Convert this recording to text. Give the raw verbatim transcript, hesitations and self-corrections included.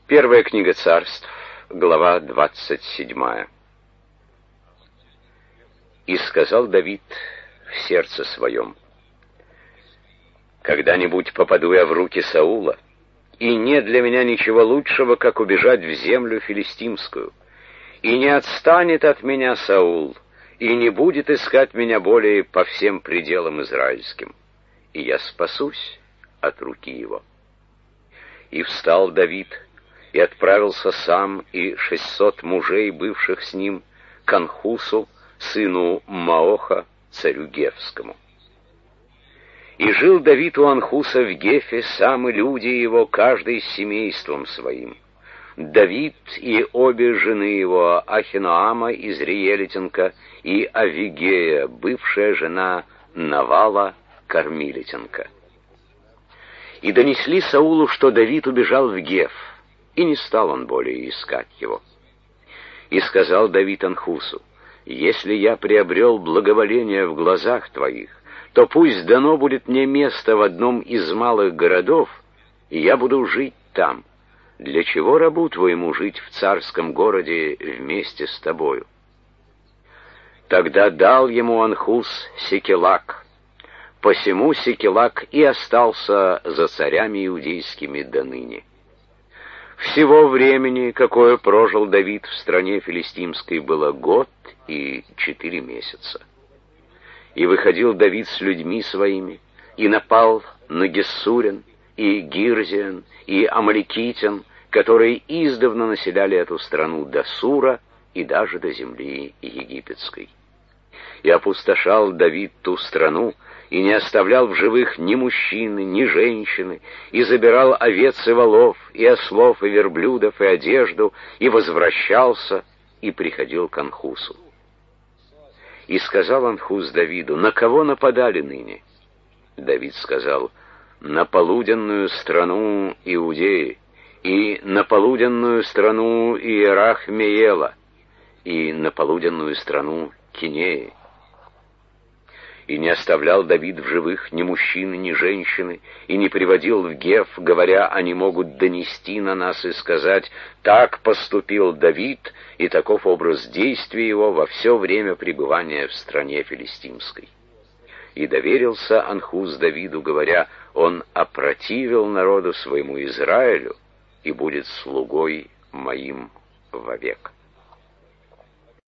Первая книга Царств, глава двадцать седьмая. «И сказал Давид в сердце своем: когда-нибудь попаду я в руки Саула, и нет для меня ничего лучшего, как убежать в землю филистимскую. И не отстанет от меня Саул, и не будет искать меня более по всем пределам израильским, и я спасусь от руки его». И встал Давид, и отправился сам и шестьсот мужей, бывших с ним, к Анхусу, сыну Маоха, царю Гефскому. И жил Давид у Анхуса в Гефе, сам и люди его, каждый с семейством своим. Давид и обе жены его, Ахиноама из Риелитенка и Авигея, бывшая жена Навала, Кармилитенка. И донесли Саулу, что Давид убежал в Геф, и не стал он более искать его. И сказал Давид Анхусу: «Если я приобрел благоволение в глазах твоих, то пусть дано будет мне место в одном из малых городов, и я буду жить там. Для чего рабу твоему жить в царском городе вместе с тобою?» Тогда дал ему Анхус Сикелак. Посему Сикелак и остался за царями иудейскими доныне. Всего времени, какое прожил Давид в стране филистимской, было год и четыре месяца. И выходил Давид с людьми своими, и напал на Гессурян, и Гирзиан, и Амаликитян, которые издавна населяли эту страну до Сура и даже до земли египетской. И опустошал Давид ту страну, и не оставлял в живых ни мужчины, ни женщины, и забирал овец и волов, и ослов, и верблюдов, и одежду, и возвращался, и приходил к Анхусу. И сказал Анхус Давиду: «На кого нападали ныне?» Давид сказал: «На полуденную страну Иудеи, и на полуденную страну Иерах-Меела, и на полуденную страну Кинеи». И не оставлял Давид в живых ни мужчины, ни женщины, и не приводил в Геф, говоря: они могут донести на нас и сказать: так поступил Давид, и таков образ действий его во все время пребывания в стране филистимской. И доверился Анхус Давиду, говоря: он опротивил народу своему Израилю и будет слугой моим вовек.